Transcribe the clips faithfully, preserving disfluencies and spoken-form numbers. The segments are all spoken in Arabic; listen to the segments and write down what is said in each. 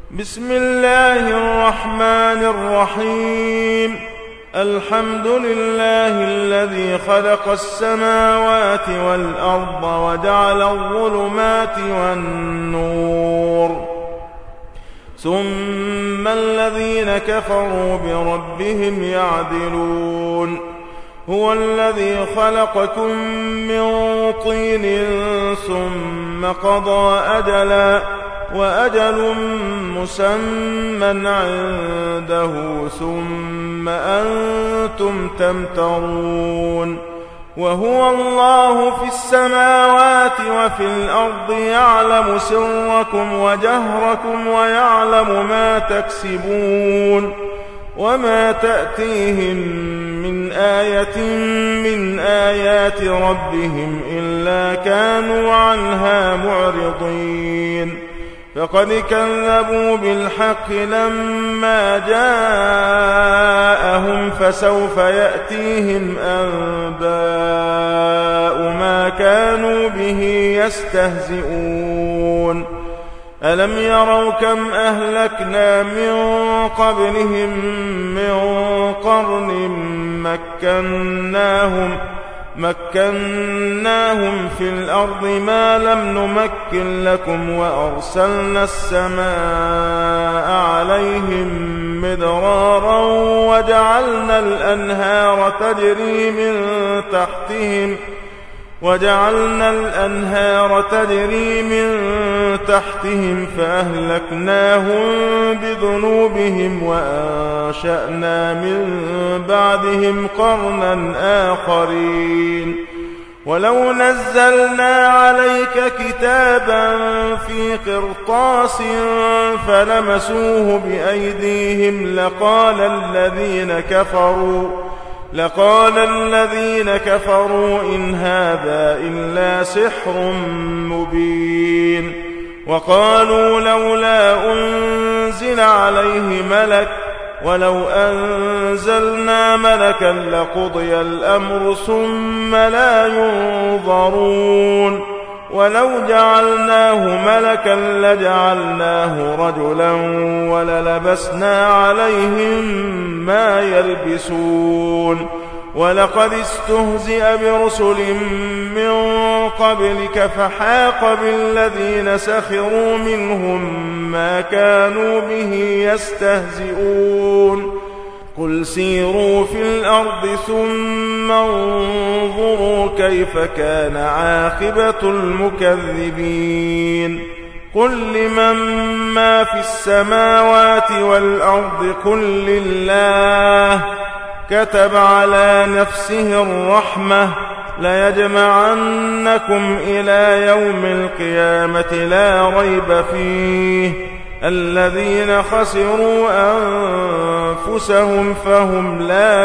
بسم الله الرحمن الرحيم. الحمد لله الذي خلق السماوات والأرض وجعل الظلمات والنور، ثم الذين كفروا بربهم يعدلون. هو الذي خلقكم من طين ثم قضى أجلا وأجل مسمى عنده ثم أنتم تمترون. وهو الله في السماوات وفي الأرض يعلم سركم وجهركم ويعلم ما تكسبون. وما تأتيهم من آية من آيات ربهم إلا كانوا عنها معرضين. فقد كذبوا بالحق لما جاءهم فسوف يأتيهم أنباء ما كانوا به يستهزئون. ألم يروا كم أهلكنا من قبلهم من قرن مكناهم مكناهم في الأرض ما لم نمكن لكم وأرسلنا السماء عليهم مدرارا وجعلنا الأنهار تجري من تحتهم وجعلنا الأنهار تجري من تحتهم فأهلكناهم بذنوبهم وأنشأنا من بعدهم قرنا آخرين. ولو نزلنا عليك كتابا في قرطاس فلمسوه بأيديهم لقال الذين كفروا لقال الذين كفروا إن هذا إلا سحر مبين. وقالوا لولا أنزل عليه ملك ولو أنزلنا ملكا لقضي الأمر ثم لا ينظرون. ولو جعلناه ملكا لجعلناه رجلا وللبسنا عليهم ما يلبسون. ولقد استهزئ برسل من قبلك فحاق بالذين سخروا منهم ما كانوا به يستهزئون. قل سيروا في الأرض ثم انظروا كيف كان عاقبة المكذبين. قل لمن ما في السماوات والأرض قل لله كتب على نفسه الرحمة ليجمعنكم إلى يوم القيامة لا ريب فيه الذين خسروا أنفسهم فهم لا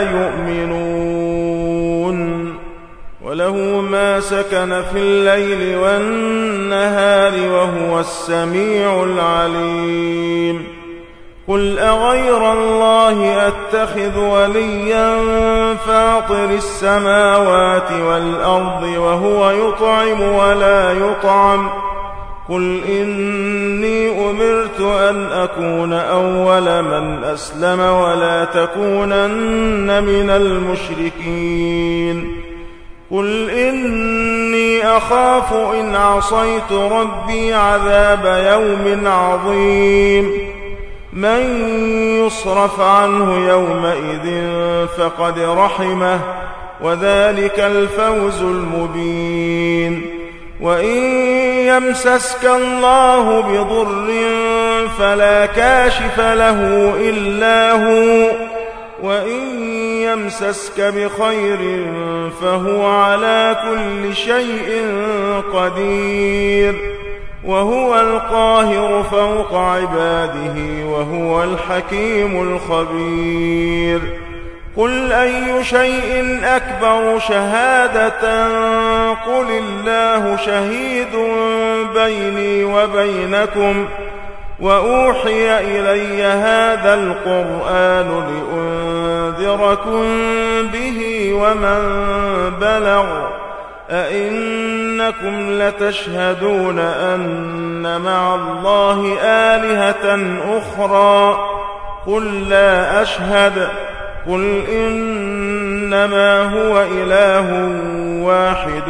يؤمنون. وله ما سكن في الليل والنهار وهو السميع العليم. قل أغير الله أتخذ وليا فاطر السماوات والأرض وهو يطعم ولا يطعم. قل إني أمرت أن أكون أول من أسلم ولا تكونن من المشركين. قل إني أخاف إن عصيت ربي عذاب يوم عظيم. من يصرف عنه يومئذ فقد رحمه وذلك الفوز المبين. وإن يمسسك الله بضر فلا كاشف له إلا هو وإن يمسسك بخير فهو على كل شيء قدير. وهو القاهر فوق عباده وهو الحكيم الخبير. قل أي شيء أكبر شهادة قل الله شهيد بيني وبينكم وأوحي إلي هذا القرآن لأنذركم به ومن بلغ أئنكم لتشهدون أن مع الله آلهة أخرى قل لا أشهد قل إنما هو إله واحد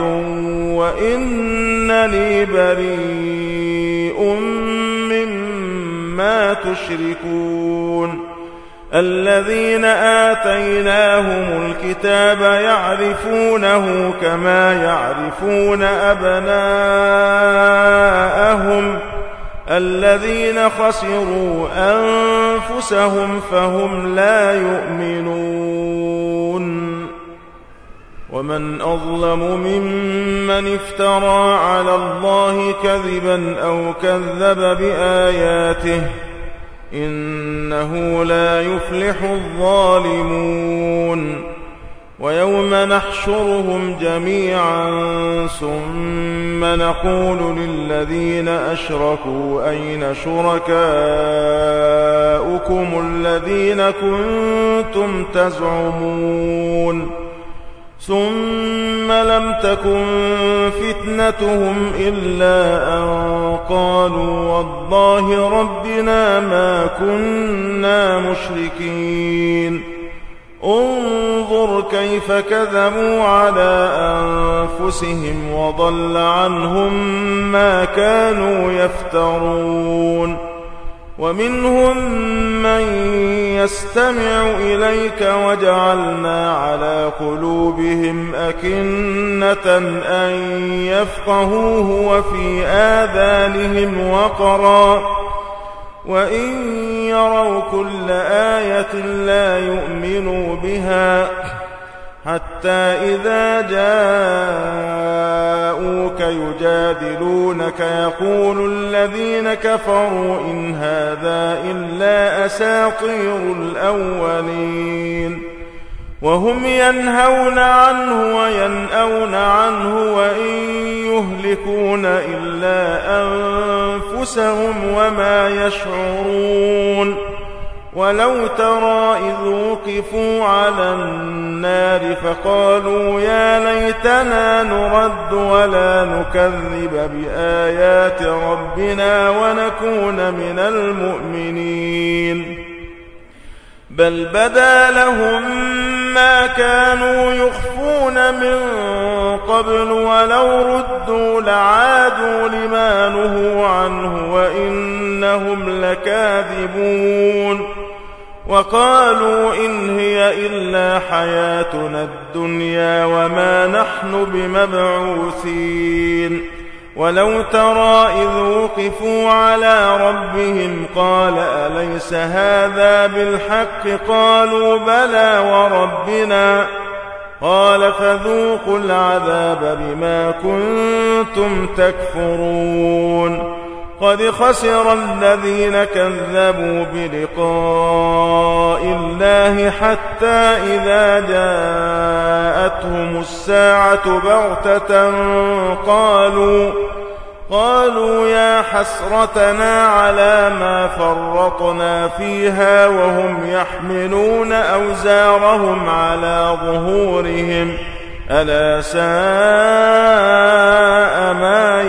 وإنني بريء مما تشركون الذين آتيناهم الكتاب يعرفونه كما يعرفون أبناءهم الذين خسروا أنفسهم فهم لا يؤمنون ومن أظلم ممن افترى على الله كذبا أو كذب بآياته إنه لا يفلح الظالمون ويوم نحشرهم جميعا ثم نقول للذين أشركوا أين شركاؤكم الذين كنتم تزعمون ثم لم تكن فتنتهم إلا أن قالوا والله ربنا ما كنا مشركين انظر كيف كذبوا على أنفسهم وضل عنهم ما كانوا يفترون ومنهم من يستمع إليك وجعلنا على قلوبهم أكنة أن يفقهوه وفي آذانهم وقرا وإن يروا كل آية لا يؤمنوا بها حتى إذا جاءوك يجادلونك يقول الذين كفروا إن هذا إلا أساطير الأولين وهم ينهون عنه وينأون عنه وإن يهلكون إلا أنفسهم وما يشعرون ولو ترى إذ وقفوا على النار فقالوا يا ليتنا نرد ولا نكذب بآيات ربنا ونكون من المؤمنين بل بدا لهم ما كانوا يخفون من قبل ولو ردوا لعادوا لما نهوا عنه وإنهم لكاذبون وقالوا إن هي إلا حياتنا الدنيا وما نحن بمبعوثين ولو ترى إذ وقفوا على ربهم قال أليس هذا بالحق قالوا بلى وربنا قال فذوقوا العذاب بما كنتم تكفرون قد خسر الذين كذبوا بلقاء الله حتى إذا جاءتهم الساعة بغتة قالوا قالوا يا حسرتنا على ما فرطنا فيها وهم يحملون أوزارهم على ظهورهم ألا ساء ما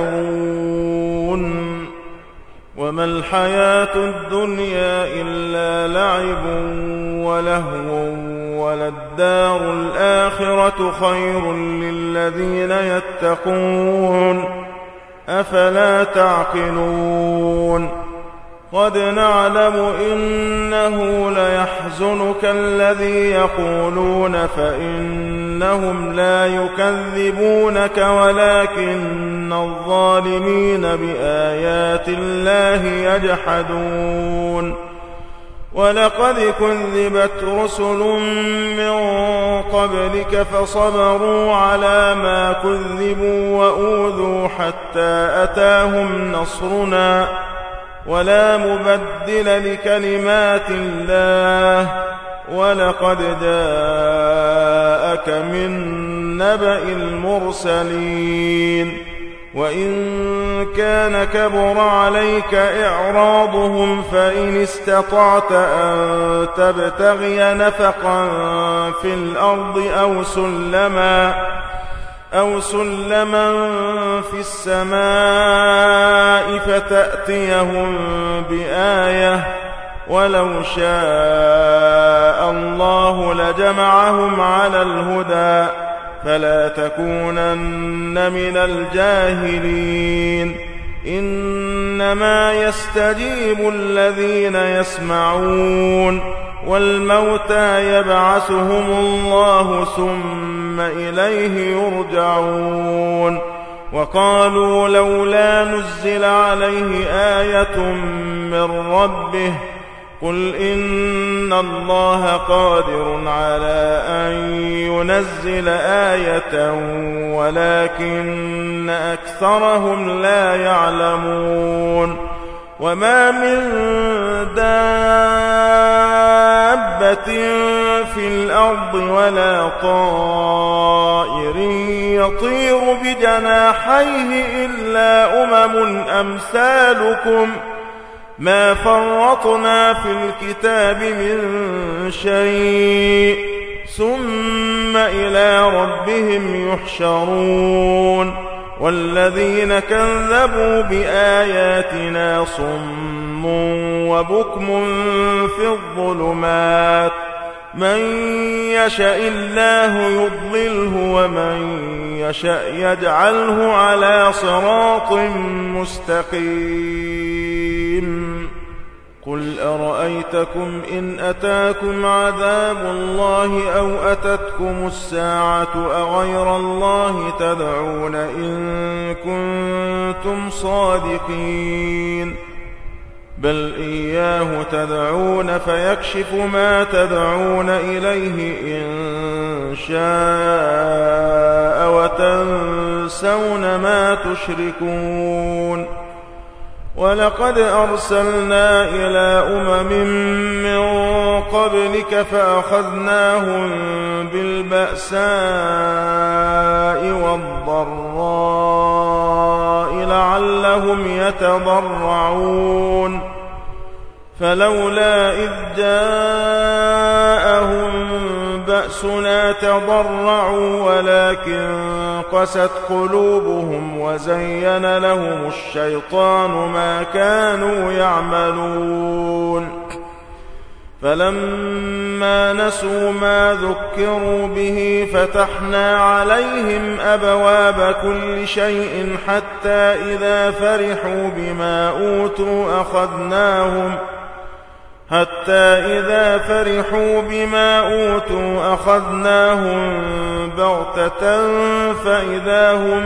يزرون وما الحياة الدنيا إلا لعب ولهو وللدار الآخرة خير للذين يتقون أفلا تعقلون قد نعلم إنه ليحزنك الذي يقولون فإنهم لا يكذبونك ولكن الظالمين بآيات الله يجحدون ولقد كذبت رسل من قبلك فصبروا على ما كذبوا وأوذوا حتى أتاهم نصرنا ولا مبدل لكلمات الله ولقد جاءك من نبأ المرسلين وإن كان كبر عليك إعراضهم فإن استطعت أن تبتغي نفقا في الأرض أو سلما أو سلما في السماء فتأتيهم بآية ولو شاء الله لجمعهم على الهدى فلا تكونن من الجاهلين إنما يستجيب الذين يسمعون والموتى يبعثهم الله ثم إليه يرجعون وقالوا لولا نزل عليه آية من ربه قل إن الله قادر على أن ينزل آية ولكن أكثرهم لا يعلمون وما من دابة في الأرض ولا طائر يطير بجناحيه إلا أمم أمثالكم ما فرطنا في الكتاب من شيء ثم إلى ربهم يحشرون والذين كذبوا بآياتنا صم وبكم في الظلمات من يشاء الله يضلله ومن يشاء يجعله على صراط مستقيم قل أرأيتكم إن أتاكم عذاب الله أو أتتكم الساعة أغير الله تدعون إن كنتم صادقين بل إياه تدعون فيكشف ما تدعون إليه إن شاء وتنسون ما تشركون ولقد أرسلنا إلى أمم من قبلك فأخذناهم بالبأساء والضراء لعلهم يتضرعون فلولا إذ جاءهم بأسنا تضرعوا ولكن قست قلوبهم وزين لهم الشيطان ما كانوا يعملون فلما نسوا ما ذكروا به فتحنا عليهم أبواب كل شيء حتى إذا فرحوا بما أوتوا أخذناهم حتى إذا فرحوا بما أوتوا أخذناهم بغتة فإذا هم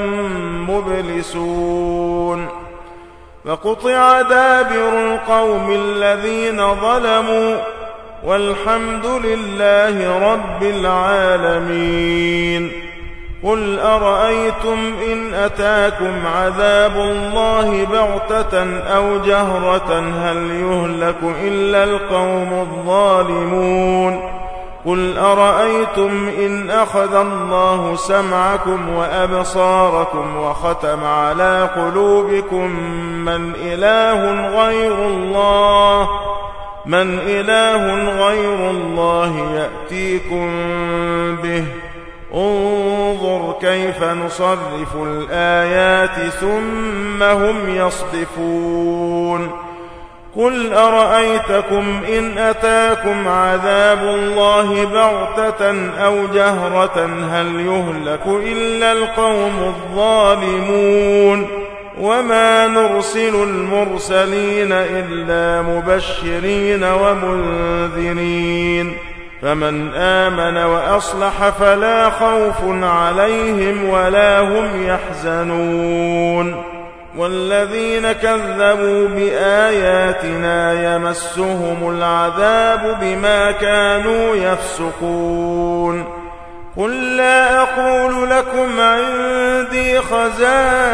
مبلسون فقطع دابر القوم الذين ظلموا والحمد لله رب العالمين قل أرأيتم إن أتاكم عذاب الله بغتة أو جهرة هل يهلك إلا القوم الظالمون قل أرأيتم إن أخذ الله سمعكم وأبصاركم وختم على قلوبكم من إله غير الله من إله غير الله يأتيكم به انظر كيف نصرف الآيات ثم هم يصدفون قل أرأيتكم إن أتاكم عذاب الله بغتة أو جهرة هل يهلك إلا القوم الظالمون وما نرسل المرسلين إلا مبشرين ومنذرين فمن آمن وأصلح فلا خوف عليهم ولا هم يحزنون والذين كذبوا بآياتنا يمسهم العذاب بما كانوا يفسقون قل لا أقول لكم عندي خزائن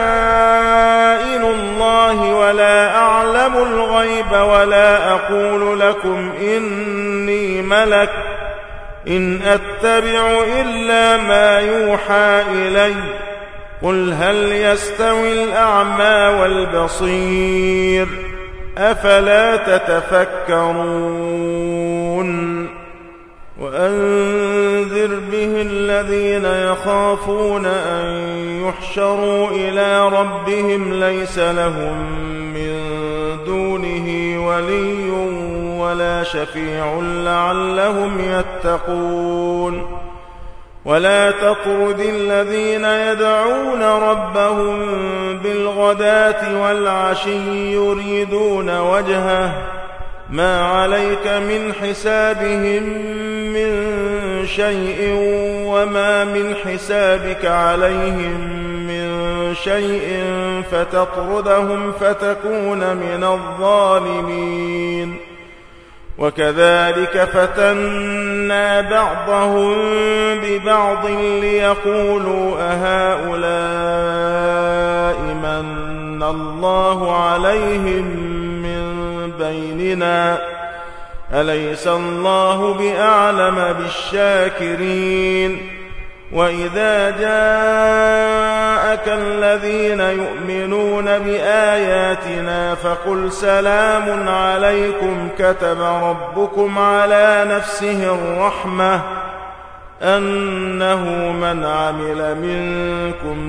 الله ولا أعلم الغيب ولا أقول لكم إني ملك إن أتبع إلا ما يوحى إلي قل هل يستوي الأعمى والبصير أفلا تتفكرون وأنذر وَيُنذِرْ بِهِ الَّذِينَ يَخَافُونَ أَن يُحْشَرُوا إِلَىٰ رَبِّهِمْ لَيْسَ لَهُم مِّن دُونِهِ وَلِيٌّ وَلَا شَفِيعٌ لَّعَلَّهُمْ يَتَّقُونَ وَلَا تَطْرُدِ الَّذِينَ يَدْعُونَ رَبَّهُم بِالْغَدَاةِ وَالْعَشِيِّ يُرِيدُونَ وَجْهَهُ مَا عَلَيْكَ مِنْ حِسَابِهِم مِّن شَيْءٍ وَمَا مِنْ حِسَابِكَ عَلَيْهِم مِّن شَيْءٍ فَتَطْرُدَهُمْ فَتَكُونَ مِنَ الظَّالِمِينَ وَكَذَلِكَ فَتَنَّا بَعْضَهُم بِبَعْضٍ لِيَقُولُوا أَهَٰؤُلَاءِ مَنَّ اللَّهُ عَلَيْهِم مِّن بَيْنِنَا أَلَيْسَ اللَّهُ بِأَعْلَمَ بِالشَّاكِرِينَ وَإِذَا جَاءَكَ الَّذِينَ يُؤْمِنُونَ بِآيَاتِنَا فَقُلْ سَلَامٌ عَلَيْكُمْ كَتَبَ رَبُّكُمْ عَلَىٰ نَفْسِهِ الرَّحْمَةَ أَنَّهُ مَنْ عَمِلَ مِنكُمْ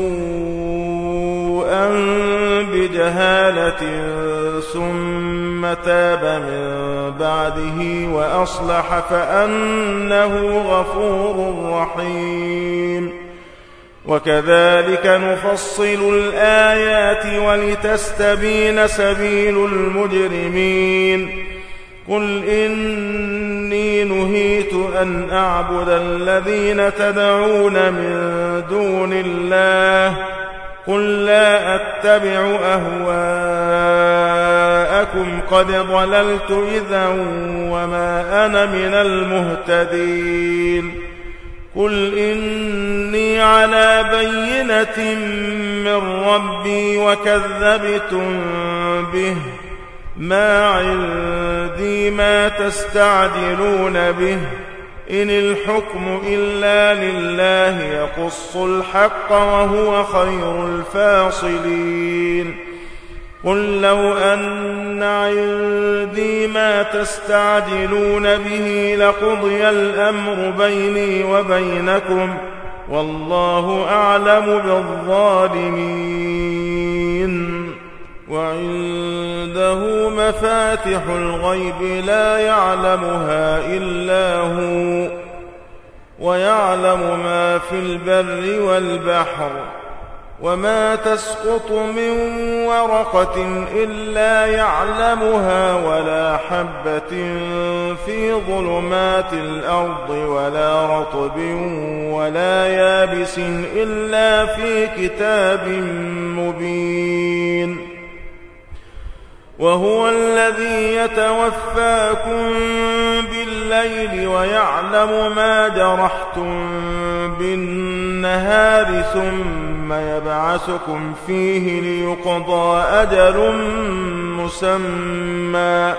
سُوءًا بِجَهَالَةٍ ثُمَّ تَابَ مِن بَعْدِهِ وَأَصْلَحَ فَأَنَّهُ غَفُورٌ رَّحِيمٌ وَكَذَلِكَ نُفَصِّلُ الْآيَاتِ وَلِتَسْتَبِينَ سَبِيلُ الْمُجْرِمِينَ قُلْ إِنِّي نُهِيتُ أَنْ أَعْبُدَ الَّذِينَ تَدْعُونَ مِن دُونِ اللَّهِ قُل لَّا أَتَّبِعُ أَهْوَاءَكُمْ قَدْ ضَلَلْتُ إِذًا وَمَا أَنَا مِنَ الْمُهْتَدِينَ قُلْ إِنِّي عَلَىٰ بَيِّنَةٍ مِّن رَّبِّي وَكَذَّبْتُم بِهِ مَا عِندِي مَا تَسْتَعْجِلُونَ بِهِ إِنِ الْحُكْمُ إِلَّا لِلَّهِ يَقُصُّ الْحَقَّ وَهُوَ خَيْرُ الْفَاصِلِينَ قُل لَّوْ أَنَّ عِندِي مَا تَسْتَعْجِلُونَ بِهِ لَقُضِيَ الْأَمْرُ بَيْنِي وَبَيْنَكُمْ وَاللَّهُ أَعْلَمُ بِالظَّالِمِينَ وَعِندَهُ مَفَاتِحُ الْغَيْبِ لَا يَعْلَمُهَا إِلَّا هُوَ وَيَعْلَمُ مَا فِي الْبَرِّ وَالْبَحْرِ وَمَا تَسْقُطُ مِن وَرَقَةٍ إِلَّا يَعْلَمُهَا وَلَا حَبَّةٍ فِي ظُلُمَاتِ الْأَرْضِ وَلَا رَطْبٍ وَلَا يَابِسٍ إِلَّا في كتاب مبين وهو الذي يتوفاكم بالليل ويعلم ما جرحتم بالنهار ثم يبعثكم فيه ليقضى أجل مسمى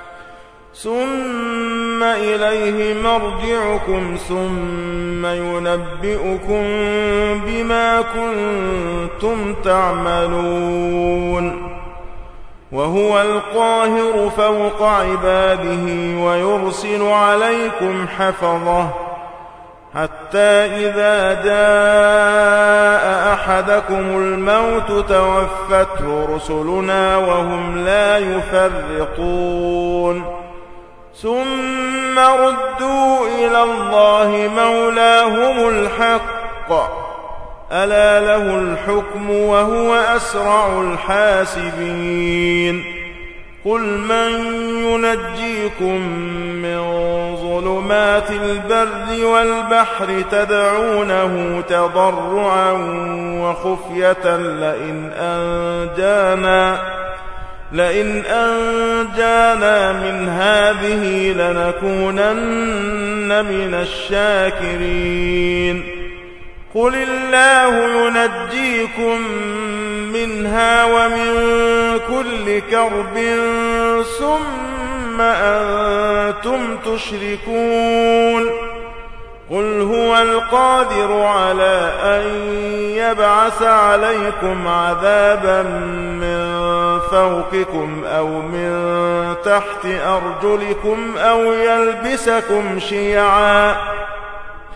ثم إليه مرجعكم ثم ينبئكم بما كنتم تعملون وهو القاهر فوق عباده ويرسل عليكم حفظه حتى إذا جاء أحدكم الموت توفته رسلنا وهم لا يفرطون ثم ردوا إلى الله مولاهم الحق ألا له الحكم وهو أسرع الحاسبين قل من ينجيكم من ظلمات البر والبحر تدعونه تضرعا وخفية لئن أنجانا لئن أنجانا من هذه لنكونن من الشاكرين قل الله ينجيكم منها ومن كل كرب ثم أنتم تشركون قل هو القادر على أن يبعث عليكم عذابا من فوقكم أو من تحت أرجلكم أو يلبسكم شيعا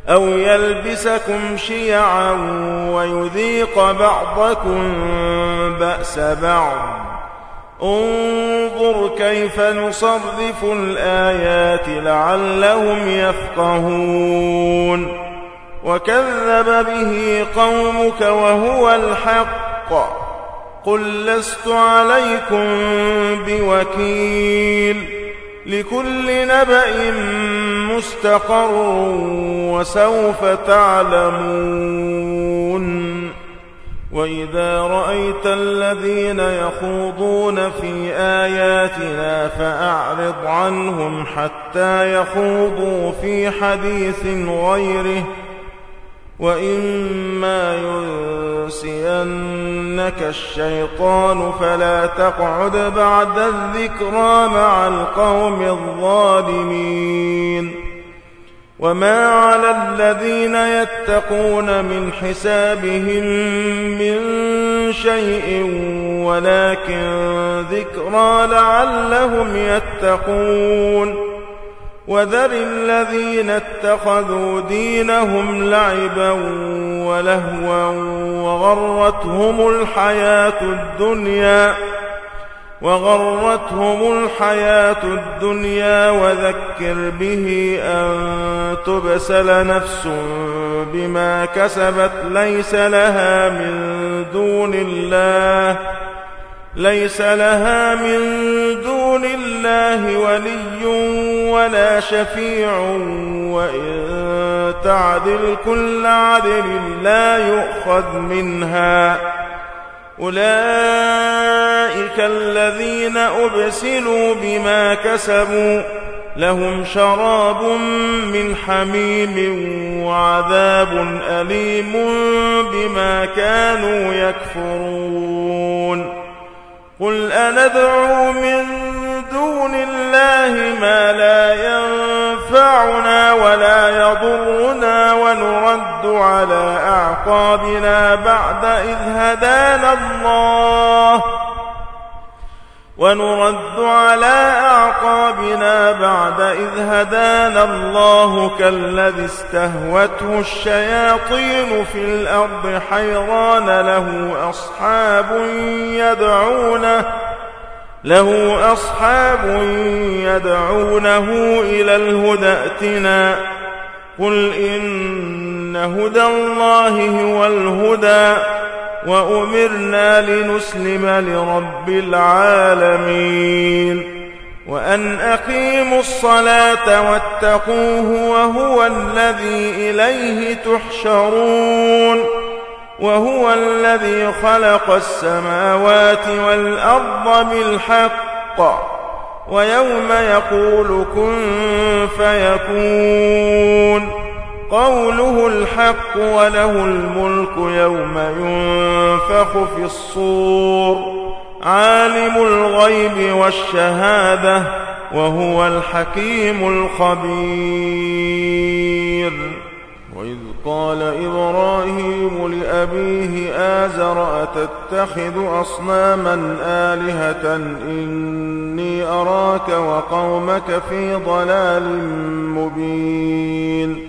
أو يلبسكم شيعا ويذيق بعضكم بأس بعض انظر كيف نصرف الآيات لعلهم يفقهون وكذب به قومك وهو الحق قل لست عليكم بوكيل لكل نبأ مستقر وسوف تعلمون وإذا رأيت الذين يخوضون في آياتنا فأعرض عنهم حتى يخوضوا في حديث غيره وإما ينسينك الشيطان فلا تقعد بعد الذكرى مع القوم الظالمين وما على الذين يتقون من حسابهم من شيء ولكن ذكرى لعلهم يتقون وذر الذين اتخذوا دينهم لعبا ولهوا وغرتهم الحياة الدنيا وغرتهم الحياة الدنيا وذكر به أن تبسل نفس بما كسبت ليس لها من دون الله ليس لها من دون الله ولي ولا شفيع وإن تعدل كل عدل لا يؤخذ منها أولئك الذين أبسلوا بما كسبوا لهم شراب من حميم وعذاب أليم بما كانوا يكفرون قل أندعو من دون الله ما لا ينفعنا ولا يضرنا ونرد على أعقابنا بعد إذ هدانا الله ونرد على أعقابنا بعد إذ هدانا الله كالذي استهوته الشياطين في الأرض حيران له أصحاب يدعونه له أصحاب يدعونه إلى الهدى ائتنا قل إن هدى الله هو الهدى وأمرنا لنسلم لرب العالمين وأن أقيموا الصلاة واتقوه وهو الذي إليه تحشرون وهو الذي خلق السماوات والأرض بالحق ويوم يقول كن فيكون قوله الحق وله الملك يوم ينفخ في الصور عالم الغيب والشهادة وهو الحكيم الخبير وإذ قال إبراهيم لأبيه آزر أتتخذ أصناما آلهة إني أراك وقومك في ضلال مبين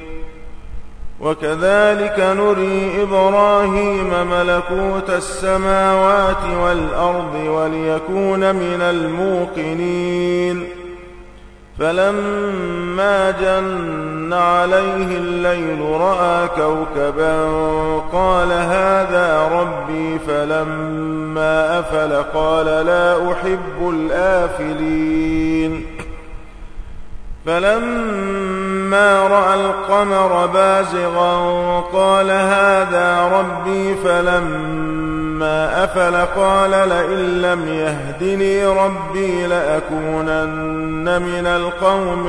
وكذلك نري إبراهيم ملكوت السماوات والأرض وليكون من الموقنين فلما جن عليه الليل رأى كوكبا قال هذا ربي فلما أفل قال لا أحب الآفلين فلما رأى القمر بازغا قال هذا ربي فلما أفل قال لئن لم يهدني ربي لأكونن من القوم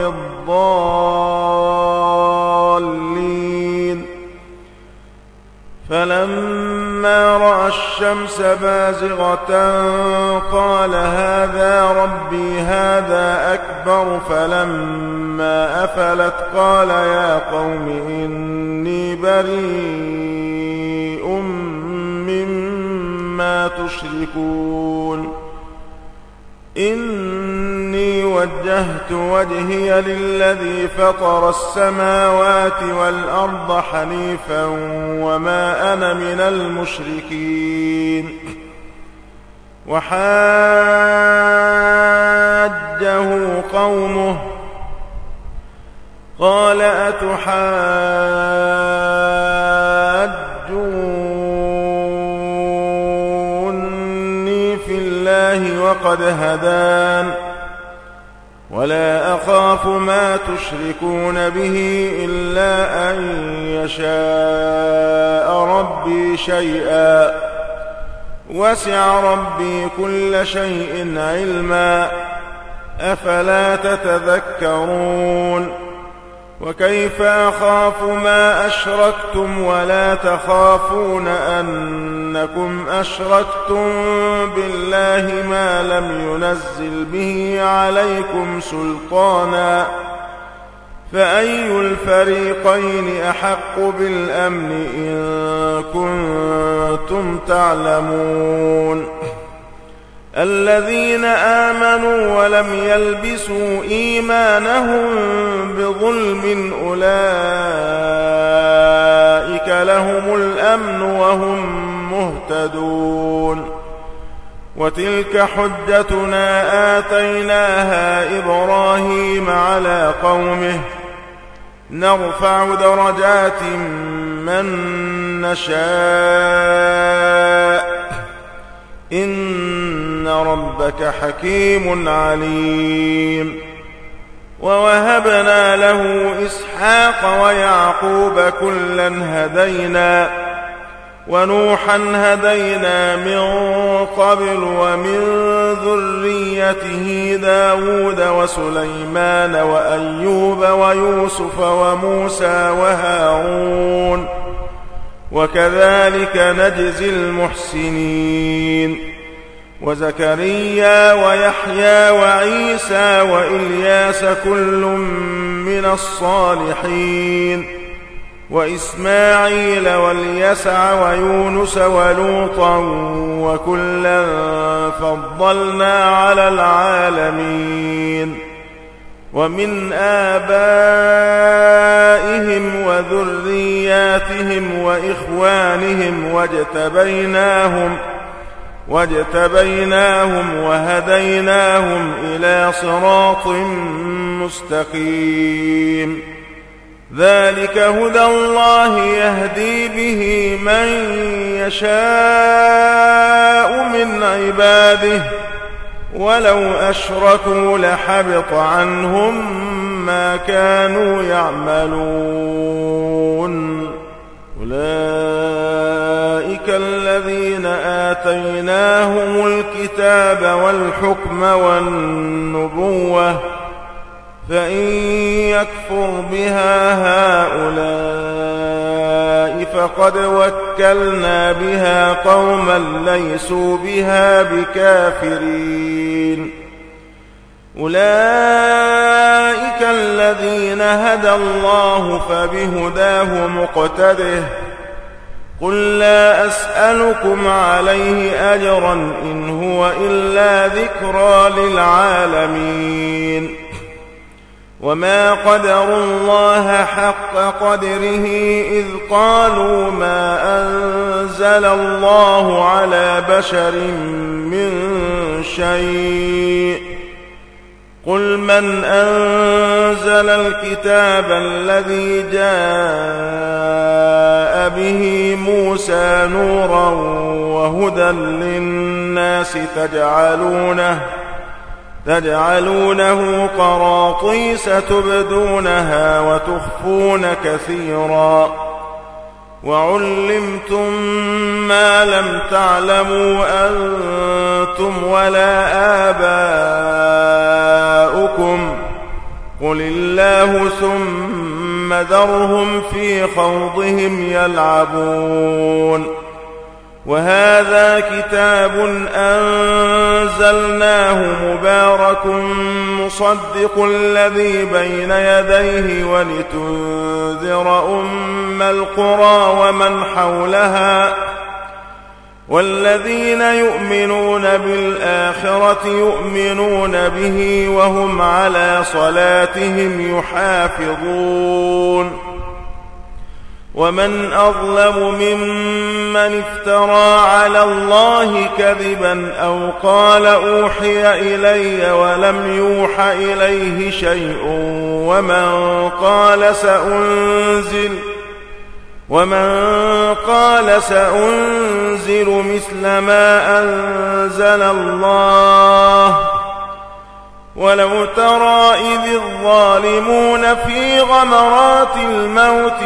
الضالين فلما رأى الشمس بازغة قال هذا ربي هذا أكبر فلما أفلت قال يا قوم إني بريء مما تشركون إني إني وجهت وجهي للذي فطر السماوات والأرض حنيفا وما أنا من المشركين وحاجه قومه قال أتحاجوني في الله وقد هدان ولا أخاف ما تشركون به إلا أن يشاء ربي شيئا وسع ربي كل شيء علما أفلا تتذكرون وكيف أخاف ما أشركتم ولا تخافون أنكم أشركتم بالله ما لم ينزل به عليكم سلطانا فأي الفريقين أحق بالأمن إن كنتم تعلمون الذين آمنوا ولم يلبسوا إيمانهم بظلم أولئك لهم الأمن وهم مهتدون وتلك حجتنا آتيناها إبراهيم على قومه نرفع درجات من نشاء إن ربك حكيم عليم ووهبنا له إسحاق ويعقوب كلا هدينا ونوحا هدينا من قبل ومن ذريته داود وسليمان وأيوب ويوسف وموسى وهارون وكذلك نجزي المحسنين وزكريا ويحيى وعيسى وإلياس كل من الصالحين وإسماعيل واليسع ويونس ولوطا وكلا فضلنا على العالمين ومن آبائهم وذرياتهم وإخوانهم واجتبيناهم واجتبيناهم وهديناهم إلى صراط مستقيم ذلك هدى الله يهدي به من يشاء من عباده ولو أشركوا لحبط عنهم ما كانوا يعملون أولئك الذين آتيناهم الكتاب والحكم والنبوة فإن يكفر بها هؤلاء فقد وكلنا بها قوما ليسوا بها بكافرين أولئك الذين هدى الله فبهداه مقتده قل لا أسألكم عليه أجرا إن هو إلا ذكرى للعالمين وما قدروا الله حق قدره إذ قالوا ما أنزل الله على بشر من شيء قل من أنزل الكتاب الذي جاء به موسى نورا وهدى للناس تجعلونه تجعلونه قراطيس تبدونها وتخفون كثيرا وعلمتم ما لم تعلموا أنتم ولا آباؤكم قل الله ثم ذرهم في خوضهم يلعبون وهذا كتاب أنزلناه مبارك مصدق الذي بين يديه ولتنذر أم القرى ومن حولها والذين يؤمنون بالآخرة يؤمنون به وهم على صلاتهم يحافظون ومن أظلم ممن افترى على الله كذبا أو قال أوحي إلي ولم يوح إليه شيء ومن قال سأنزل ومن قال سأنزل مثل ما أنزل الله ولو ترى إذ الظالمون في غمرات الموت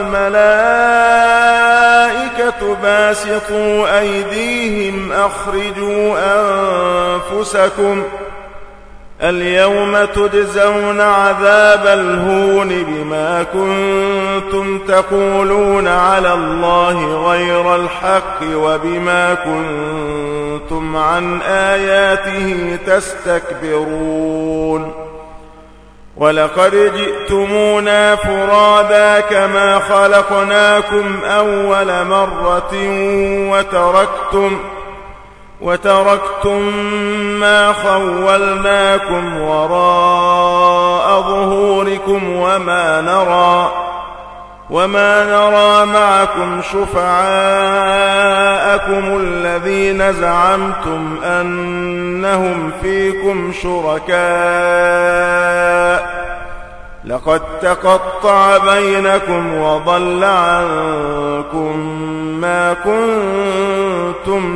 والملائكة باسطوا أيديهم أخرجوا أنفسكم اليوم تجزون عذاب الهون بما كنتم تقولون على الله غير الحق وبما كنتم عن آياته تستكبرون ولقد جئتمونا فرادا كما خلقناكم أول مرة وتركتم وتركتم ما خولناكم وراء ظهوركم وما نرى وما نرى معكم شفعاءكم الذين زعمتم أنهم فيكم شركاء لقد تقطع بينكم وضل عنكم ما كنتم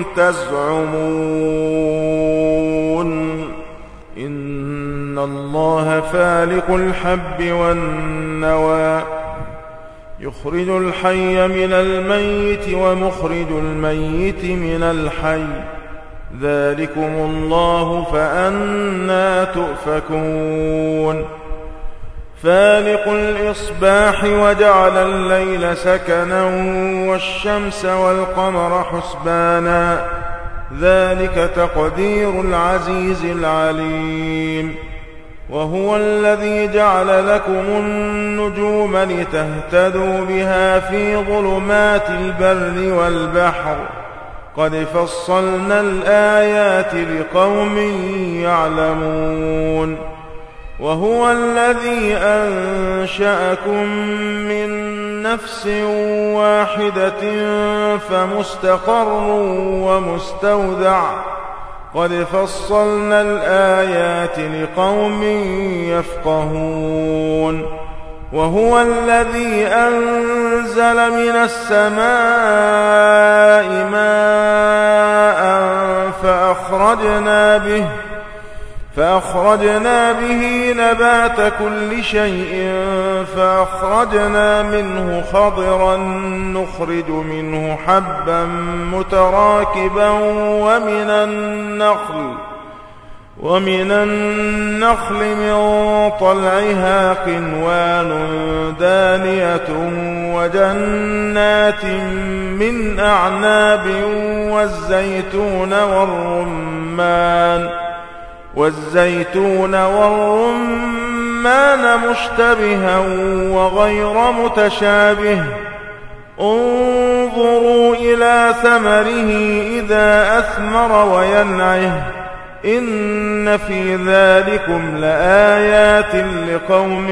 تزعمون إن الله فالق الحب والنوى يخرج الحي من الميت ومخرج الميت من الحي ذلكم الله فأنى تؤفكون فالق الإصباح وجعل الليل سكنا والشمس والقمر حسبانا ذلك تقدير العزيز العليم وهو الذي جعل لكم النجوم لتهتدوا بها في ظلمات البر والبحر قد فصلنا الآيات لقوم يعلمون وهو الذي أنشأكم من نفس واحدة فمستقر ومستودع قد فصلنا الآيات لقوم يفقهون وهو الذي أنزل من السماء ماء فأخرجنا به فأخرجنا به نبات كل شيء فأخرجنا منه خضرا نخرج منه حبا متراكبا ومن النخل ومن النخل من طلعها قنوان دانية وجنات من أعناب والزيتون والرمان والزيتون والرمان مشتبها وغير متشابه انظروا إلى ثمره إذا أثمر وينعه إن في ذلكم لآيات لقوم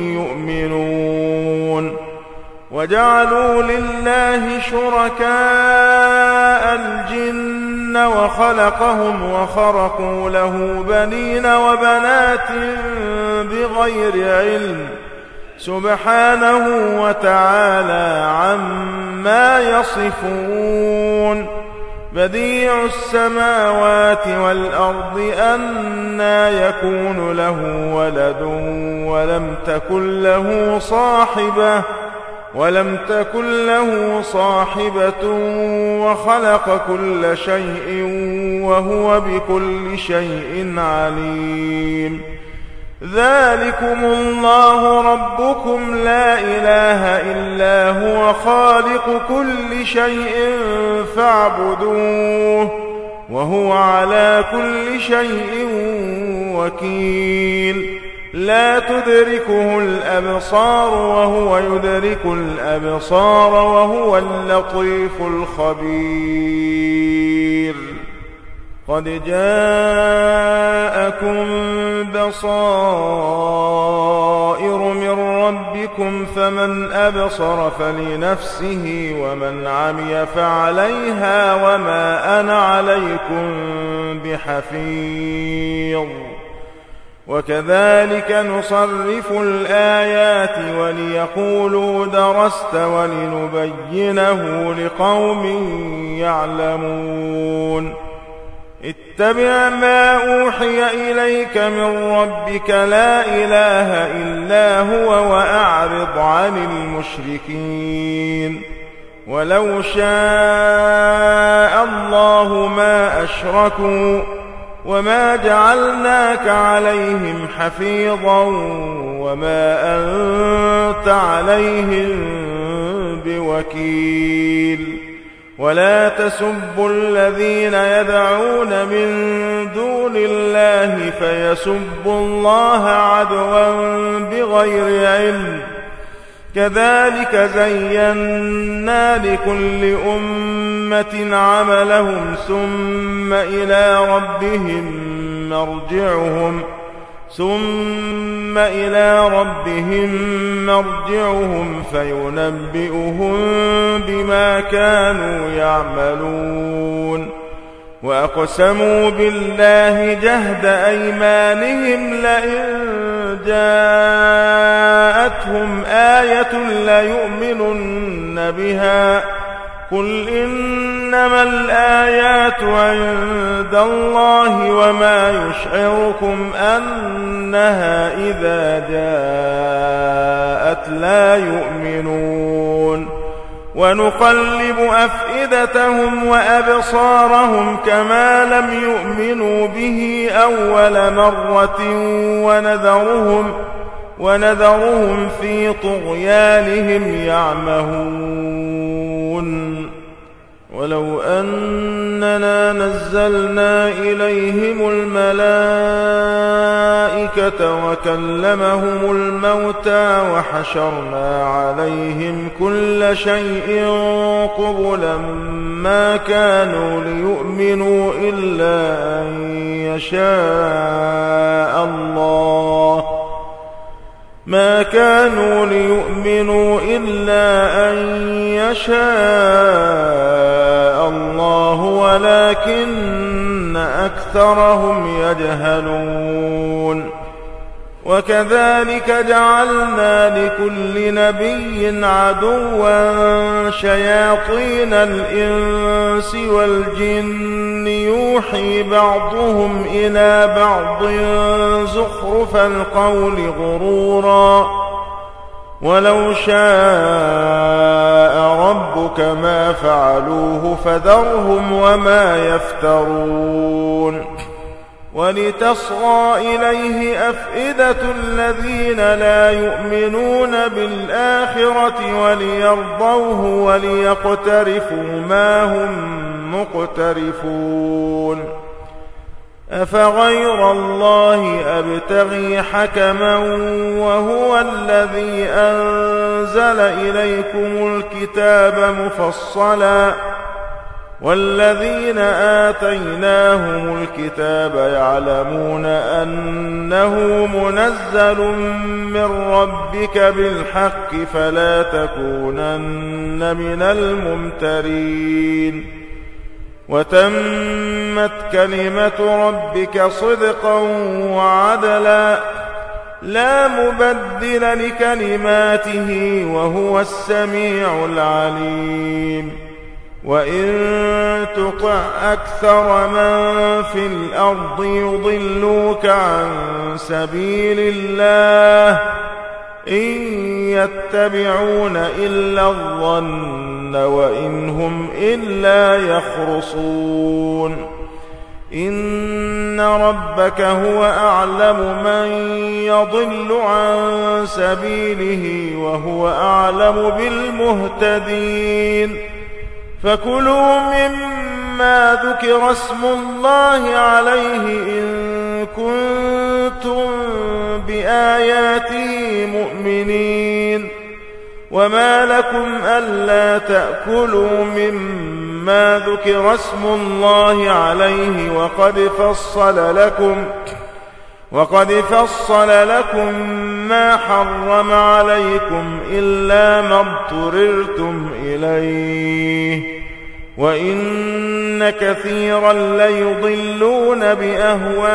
يؤمنون وجعلوا لله شركاء الجن وخلقهم وخرقوا له بنين وبنات بغير علم سبحانه وتعالى عما يصفون بديع السماوات والأرض أنى يكون له ولد ولم تكن له صاحبة ولم تكن له صاحبة وخلق كل شيء وهو بكل شيء عليم ذلكم الله ربكم لا إله إلا هو خالق كل شيء فاعبدوه وهو على كل شيء وكيل لا تدركه الأبصار وهو يدرك الأبصار وهو اللطيف الخبير. قد جاءكم بصائر من ربكم فمن أبصر فلنفسه ومن عمي فعليها وما أنا عليكم بحفيظ. وكذلك نصرف الآيات وليقولوا درست ولنبينه لقوم يعلمون. اتبع ما أوحي إليك من ربك لا إله إلا هو وأعرض عن المشركين. ولو شاء الله ما أشركوا وما جعلناك عليهم حفيظا وما أنت عليهم بوكيل. ولا تسبوا الذين يدعون من دون الله فيسبوا الله عدوا بغير علم. كذلك زينا لكل أمة عملهم ثم إلى ربهم مرجعهم ثم إلى ربهم مرجعهم فينبئهم بما كانوا يعملون. وأقسموا بالله جهد أيمانهم لئن جاءتهم آية ليؤمنن بها قل إنما الآيات عند الله وما يشعركم أنها إذا جاءت لا يؤمنون. ونقلب أفئدتهم وأبصارهم كما لم يؤمنوا به أول مرة ونذرهم, ونذرهم في طغيانهم يعمهون. ولو أننا نزلنا إليهم الملائكة وكلمهم الموتى وحشرنا عليهم كل شيء قبلا ما كانوا ليؤمنوا إلا أن يشاء الله ما كانوا ليؤمنوا إلا أن يشاء الله ولكن أكثرهم يجهلون. وكذلك جعلنا لكل نبي عدوا شياطين الإنس والجن يوحي بعضهم إلى بعض زخرف القول غرورا. ولو شاء ربك ما فعلوه فذرهم وما يفترون. ولتصغى إليه أفئدة الذين لا يؤمنون بالآخرة وليرضوه وليقترفوا ما هم مقترفون. أفغير الله أبتغي حكما وهو الذي أنزل إليكم الكتاب مفصلا والذين آتيناهم الكتاب يعلمون أنه منزل من ربك بالحق فلا تكونن من الممترين. وتمت كلمة ربك صدقا وعدلا لا مبدل لكلماته وهو السميع العليم. وإن تطع أكثر من في الأرض يضلوك عن سبيل الله إن يتبعون إلا الظن وإن هم إلا يخرصون. إن ربك هو أعلم من يضل عن سبيله وهو أعلم بالمهتدين. فكلوا مما ذكر اسم الله عليه إن كنتم بآياته مؤمنين. وما لكم ألا تأكلوا مما ذكر اسم الله عليه وقد فصل لكم وقد فصل لكم ما حرم عليكم إلا ما اضطررتم إليه، وإن كثيرا ليضلون بأهوائهم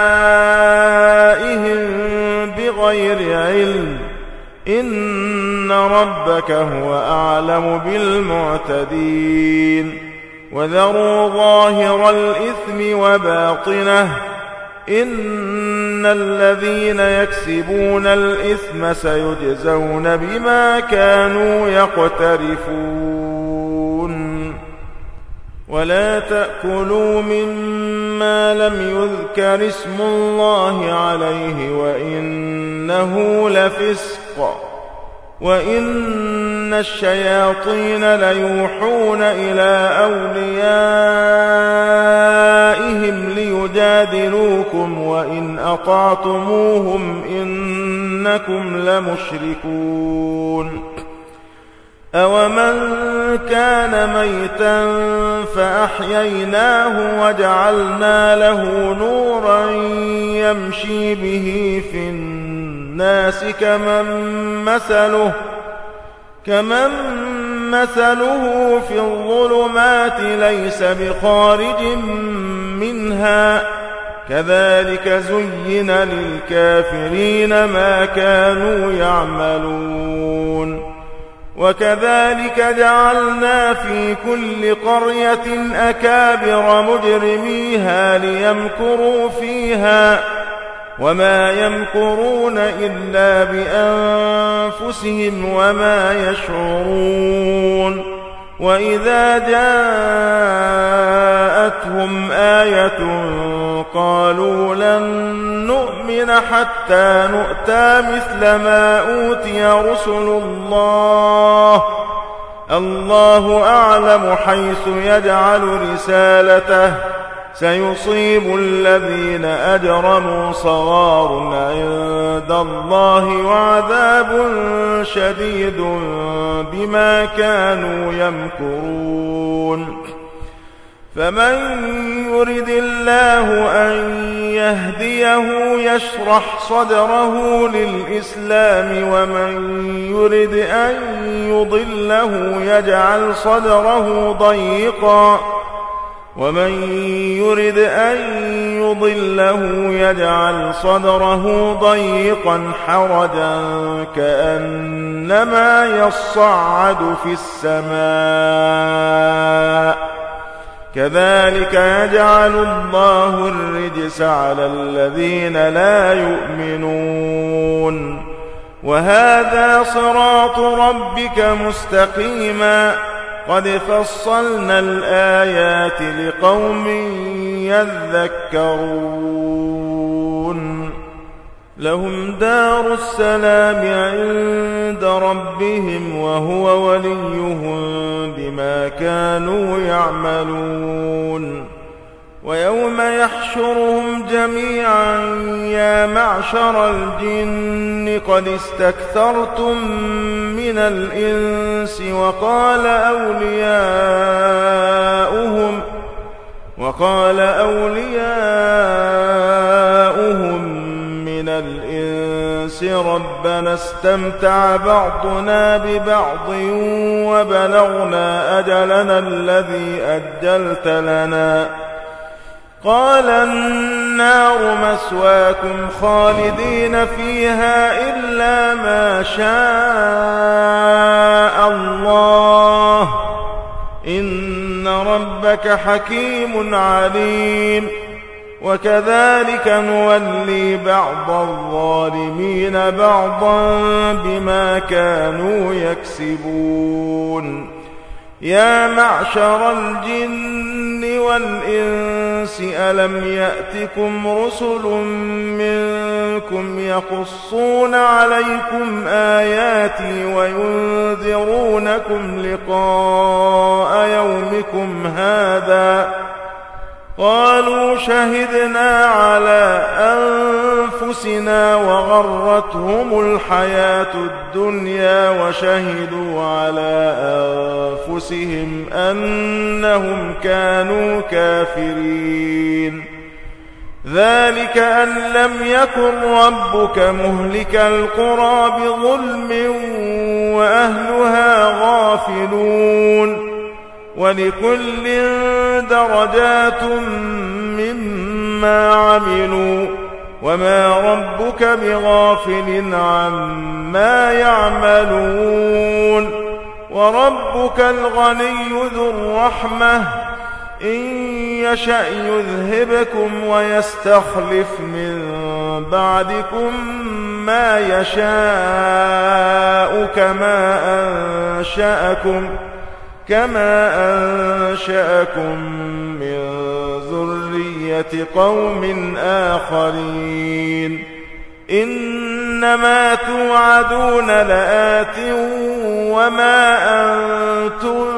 بغير علم، إن ربك هو أعلم بالمعتدين. وذروا ظاهر الإثم وباطنه، إن الذين يكسبون الإثم سيجزون بما كانوا يقترفون. ولا تأكلوا مما لم يذكر اسم الله عليه وإنه لفسق، وإن الشياطين ليوحون إلى أوليائهم ليجادلوكم وإن أطعتموهم إنكم لمشركون. أومن كان ميتا فأحييناه وجعلنا له نورا يمشي به في الناس كمن مثله, كمن مثله في الظلمات ليس بخارج منها كذلك زين للكافرين ما كانوا يعملون. وكذلك جعلنا في كل قرية أكابر مجرميها ليمكروا فيها وما يمكرون إلا بأنفسهم وما يشعرون. وإذا جاءتهم آية قالوا لن نؤمن حتى نؤتى مثل ما أوتي رسل الله الله أعلم حيث يجعل رسالته سيصيب الذين أجرموا صغار عند الله وعذاب شديد بما كانوا يمكرون. فمن يرد الله أن يهديه يشرح صدره للإسلام ومن يرد أن يضله يجعل صدره ضيقا ومن يرد أن يضله يجعل صدره ضيقا حرجا كأنما يصعد في السماء كذلك يجعل الله الرجس على الذين لا يؤمنون. وهذا صراط ربك مستقيما قد فصلنا الآيات لقوم يذكرون. لهم دار السلام عند ربهم وهو وليهم بما كانوا يعملون. ويوم يحشرهم جميعا يا معشر الجن قد استكثرتم من الإنس وقال أولياؤهم وقال أولياؤهم من الإنس ربنا استمتع بعضنا ببعض وبلغنا أجلنا الذي أجلت لنا قال النار مثواكم خالدين فيها إلا ما شاء الله إن ربك حكيم عليم. وكذلك نولي بعض الظالمين بعضا بما كانوا يكسبون. يا معشر الجن والإنس ألم يأتكم رسل منكم يقصون عليكم آياتي وينذرونكم لقاء يومكم هذا قالوا شهدنا على أنفسنا وغرتهم الحياة الدنيا وشهدوا على أنفسهم أنهم كانوا كافرين ذلك أن لم يكن ربك مهلك القرى بظلم وأهلها غافلون ولكل درجات مما عملوا وما ربك بغافل عما يعملون وربك الغني ذو الرحمة إن يشأ يذهبكم ويستخلف من بعدكم ما يشاء كما أنشأكم كما أنشأكم من ذرية قوم آخرين إنما توعدون لآت وما أنتم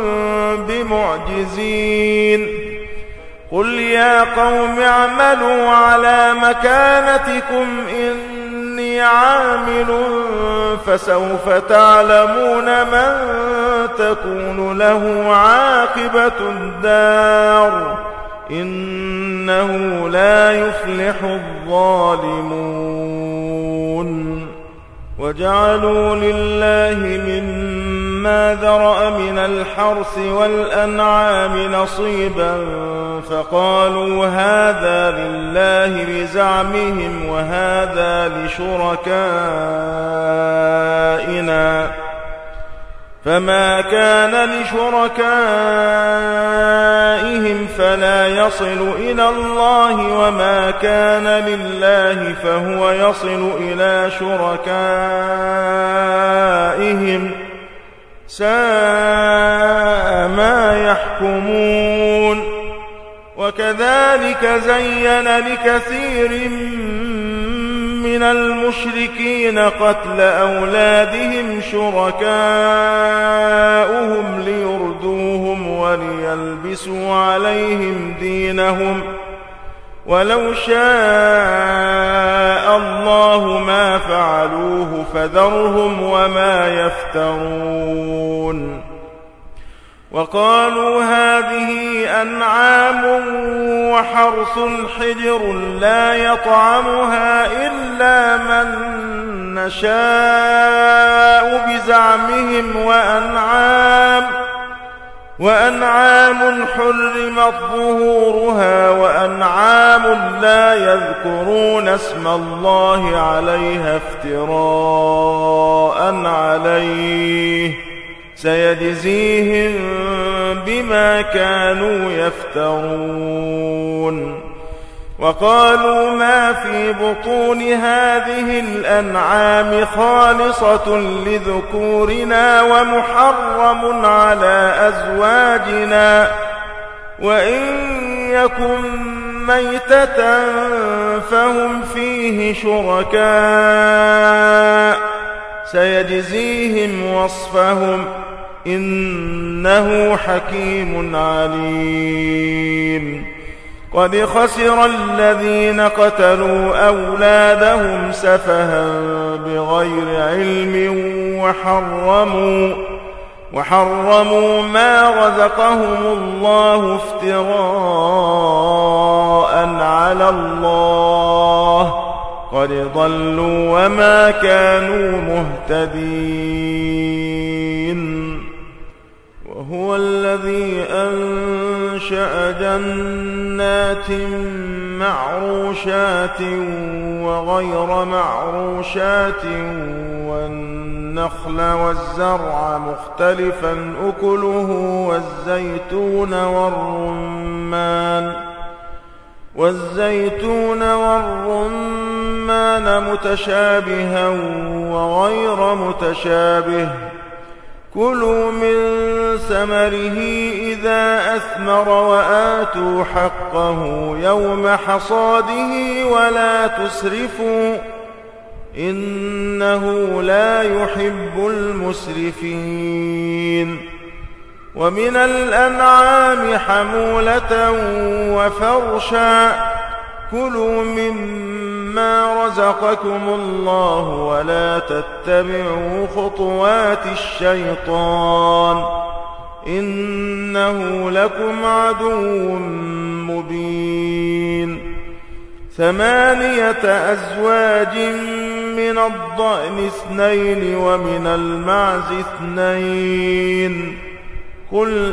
بمعجزين قل يا قوم اعملوا على مكانتكم إني عامل فسوف تعلمون من تكون له عاقبة الدار إنه لا يفلح الظالمون وجعلوا لله مما ذرأ من الحرث والأنعام نصيبا فقالوا هذا لله بزعمهم وهذا لشركائنا فما كان لشركائهم فلا يصل إلى الله وما كان لله فهو يصل إلى شركائهم ساء ما يحكمون وكذلك زين لكثير من المشركين قتل أولادهم شركاؤهم ليردوهم وليلبسوا عليهم دينهم ولو شاء الله ما فعلوه فذرهم وما يفترون وقالوا هذه أنعام وحرث حجر لا يطعمها إلا من نشاء بزعمهم وأنعام وأنعام حرمت ظهورها وأنعام لا يذكرون اسم الله عليها افتراء عليه سيجزيهم بما كانوا يفترون وقالوا ما في بطون هذه الأنعام خالصة لذكورنا ومحرم على أزواجنا وإن يكن ميتة فهم فيه شركاء سيجزيهم وصفهم إنه حكيم عليم قد خسر الذين قتلوا أولادهم سفها بغير علم وحرموا وحرموا ما رزقهم الله افتراء على الله قد ضلوا وما كانوا مهتدين وهو الذي أنشأ جنات معروشات وغير معروشات والنخل والزرع مختلفا أكله والزيتون والرمان والزيتون والرمان متشابها وغير متشابه كلوا من ثمره إذا أثمر وآتوا حقه يوم حصاده ولا تسرفوا إنه لا يحب المسرفين ومن الأنعام حمولة وفرشا كلوا مما رزقكم الله ولا تتبعوا خطوات الشيطان إنه لكم عدو مبين ثمانية أزواج من الضأن اثنين ومن المعز اثنين قل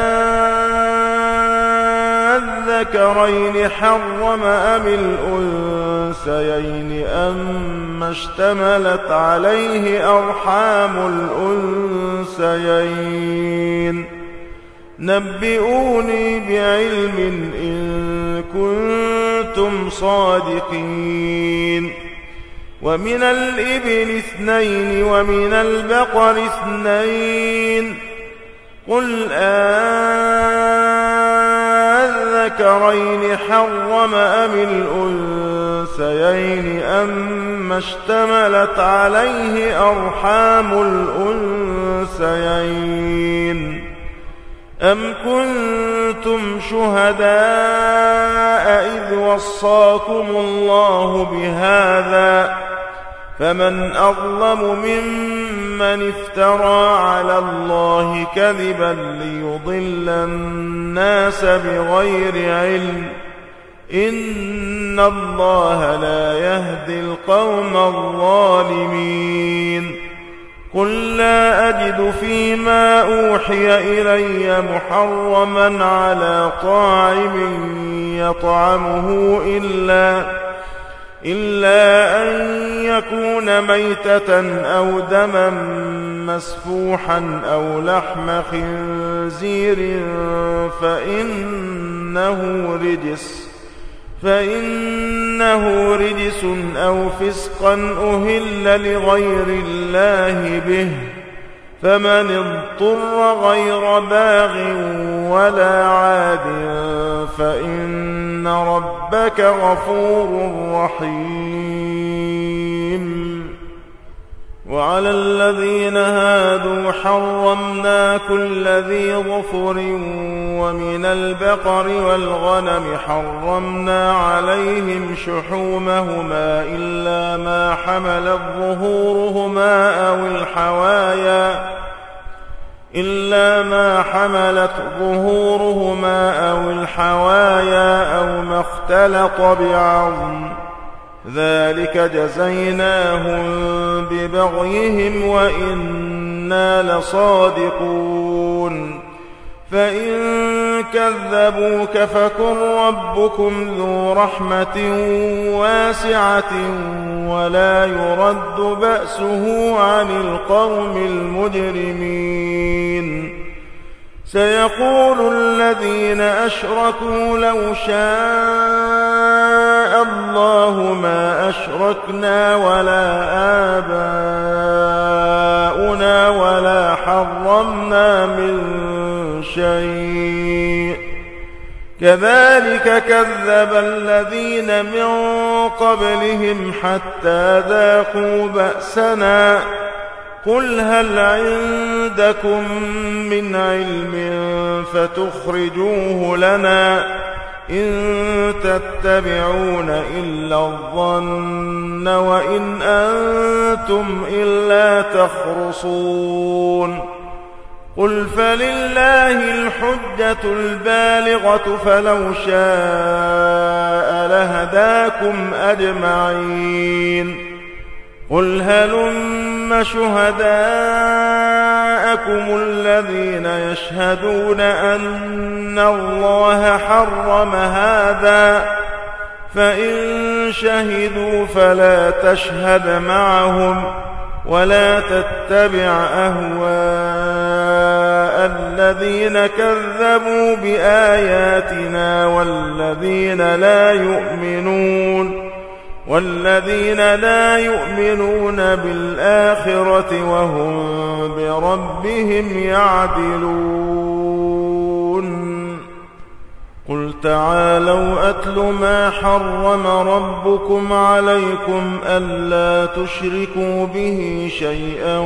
أذكرين حرم أم الأنثيين أما اشتملت عليه أرحام الأنثيين نبئوني بعلم إن كنتم صادقين ومن الإبل اثنين ومن البقر اثنين قل أذكرين حرم أم الأنثيين أما اشتملت عليه أرحام الأنثيين أم كنتم شهداء إذ وصاكم الله بهذا فمن أظلم ممن افترى على الله كذبا ليضل الناس بغير علم إن الله لا يهدي القوم الظالمين قل لا أجد فيما أوحي إلي محرما على طاعم يطعمه إلا إلا أن يكون ميتة أو دما مسفوحا أو لحم خنزير فإنه رجس فإنه رجس أو فسقا أهل لغير الله به فمن اضطر غير باغ ولا عاد فإن ربك غفور رحيم وعلى الذين هادوا حرمنا كل ذي ظفر ومن البقر والغنم حرمنا عليهم شحومهما إلا ما حملت ظهورهما أو الحوايا إلا ما حملت ظهورهما أو الحوايا أو ما اختلط بعظم ذلك جزيناهم ببغيهم وإنا لصادقون فإن كذبوك فقل ربكم ذو رحمة واسعة ولا يرد بأسه عن القوم المجرمين سيقول الذين أشركوا لو شاء الله ما أشركنا ولا آباؤنا ولا حرمنا من شيء كذلك كذب الذين من قبلهم حتى ذاقوا بأسنا قل هل عندكم من علم فتخرجوه لنا إن تتبعون إلا الظن وإن أنتم إلا تخرصون قل فلله الحجة البالغة فلو شاء لهداكم أجمعين قل هلم شهداءكم الذين يشهدون أن الله حرم هذا فإن شهدوا فلا تشهد معهم ولا تتبع أهواء الذين كذبوا بآياتنا والذين لا يؤمنون والذين لا يؤمنون بالآخرة وهم بربهم يعدلون قل تعالوا أتل ما حرم ربكم عليكم ألا تشركوا به شيئا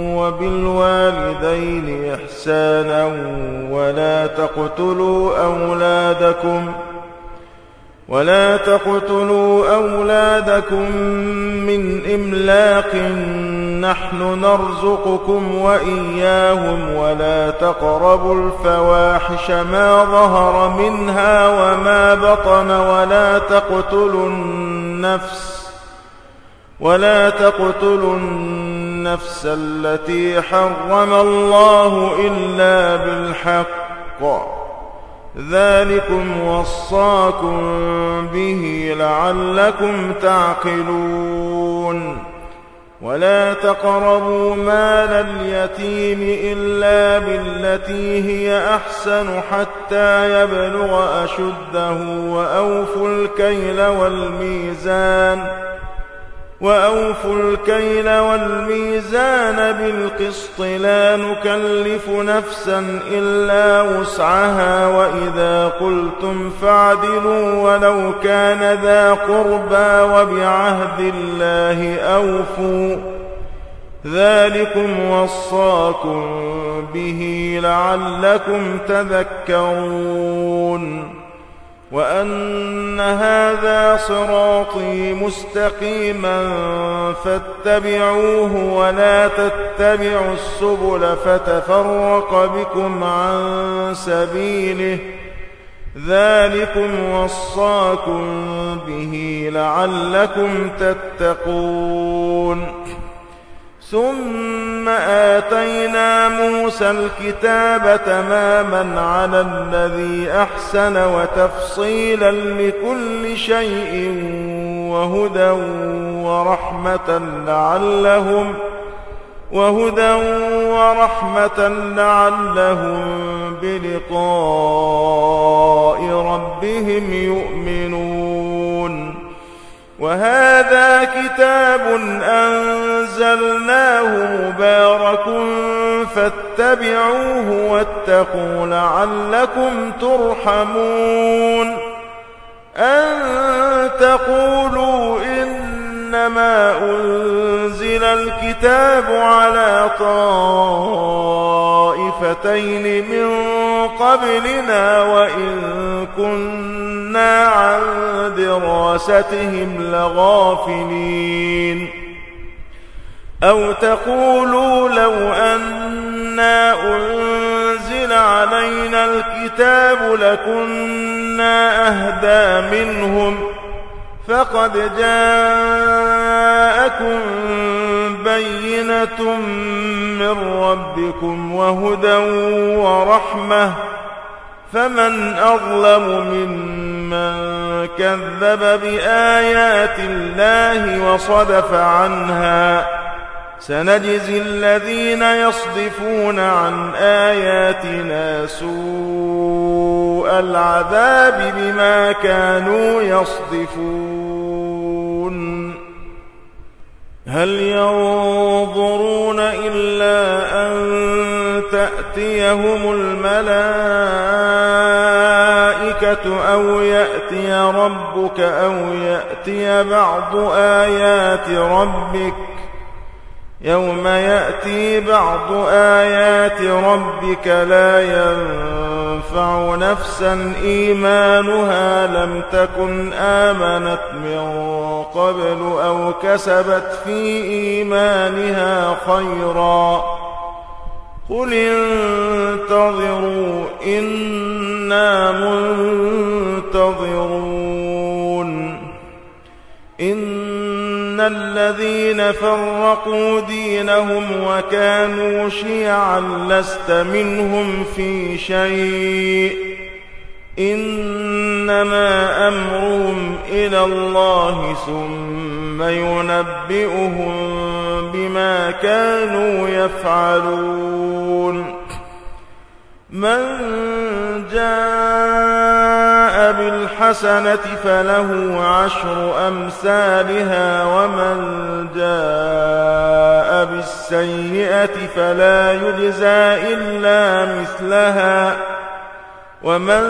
وبالوالدين إحسانا ولا تقتلوا أولادكم ولا تقتلوا أولادكم من إملاق نحن نرزقكم وإياهم ولا تقربوا الفواحش ما ظهر منها وما بطن ولا تقتلوا النفس ولا تقتلوا النفس التي حرم الله إلا بالحق ذلكم وصاكم به لعلكم تعقلون ولا تقربوا مال اليتيم إلا بالتي هي أحسن حتى يبلغ أشده وأوفوا الكيل والميزان وأوفوا الكيل والميزان بالقسط لا نكلف نفسا إلا وسعها وإذا قلتم فاعدلوا ولو كان ذا قربى وبعهد الله أوفوا ذلكم وصاكم به لعلكم تذكرون وأن هذا صراطي مستقيما فاتبعوه ولا تتبعوا السبل فتفرق بكم عن سبيله ذلكم وصاكم به لعلكم تتقون ثم آتينا موسى الكتاب تماما على الذي أحسن وتفصيلا لكل شيء وهدى ورحمة لعلهم وهدى ورحمة لعلهم بلقاء ربهم يؤمنون وهذا كتاب أنزلناه مبارك فاتبعوه واتقوا لعلكم ترحمون أن تقولوا إنما أنزل الكتاب على طائفتين من قبلنا وإن كنا عن دراستهم لغافلين أو تقولوا لو أنا أنزل علينا الكتاب لكنا أهدى منهم فقد جاءكم بينة من ربكم وهدى ورحمة فمن أظلم ممن كذب بآيات الله وصدف عنها سنجزي الذين يصدفون عن آياتنا سوء العذاب بما كانوا يصدفون هل ينظرون إلا أن تأتيهم الملائكة أو يأتي ربك أو يأتي بعض آيات ربك يوم يأتي بعض آيات ربك لا ينفع نفسا إيمانها لم تكن آمنت من قبل أو كسبت في إيمانها خيرا قل انتظروا إنا منتظرون إن الذين فرقوا دينهم وكانوا شيعا لست منهم في شيء إنما أمرهم إلى الله ثم ينبئهم بما كانوا يفعلون من جاء بالحسنة فله عشر أمثالها ومن جاء بالسيئة فلا يجزى إلا مثلها ومن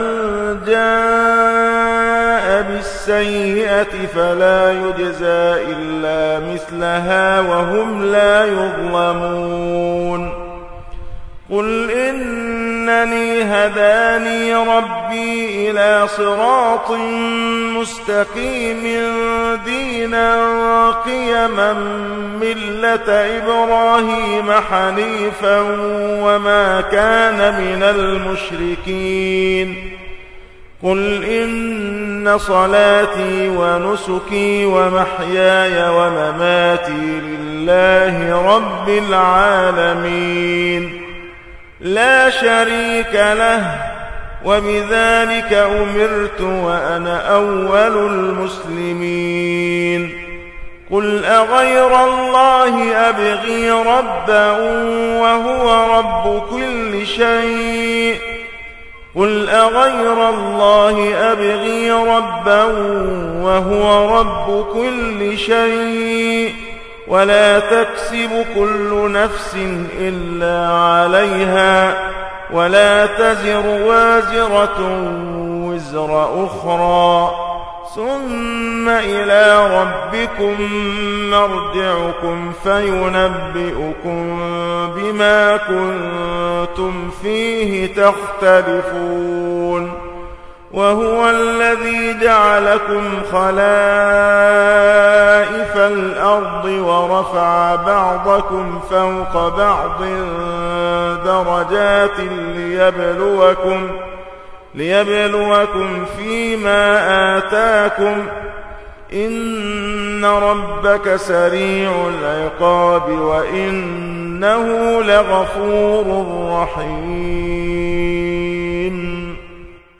جاء بالسيئة فلا يجزى إلا مثلها وهم لا يظلمون قل إنني هداني ربي إلى صراط مستقيم دينا قيما ملة إبراهيم حنيفا وما كان من المشركين قل إن صلاتي ونسكي ومحياي ومماتي لله رب العالمين لا شريك له وبذلك أمرت وأنا أول المسلمين قل أغير الله أبغي ربا وهو رب كل شيء قل أغير الله أبغي ربا وهو رب كل شيء ولا تكسب كل نفس إلا عليها ولا تزر وازرة وزر أخرى ثم إلى ربكم مرجعكم فينبئكم بما كنتم فيه تختلفون وهو الذي جعلكم خلائف الأرض ورفع بعضكم فوق بعض درجات ليبلوكم ليبلوكم فيما آتاكم إن ربك سريع العقاب وإنه لغفور رحيم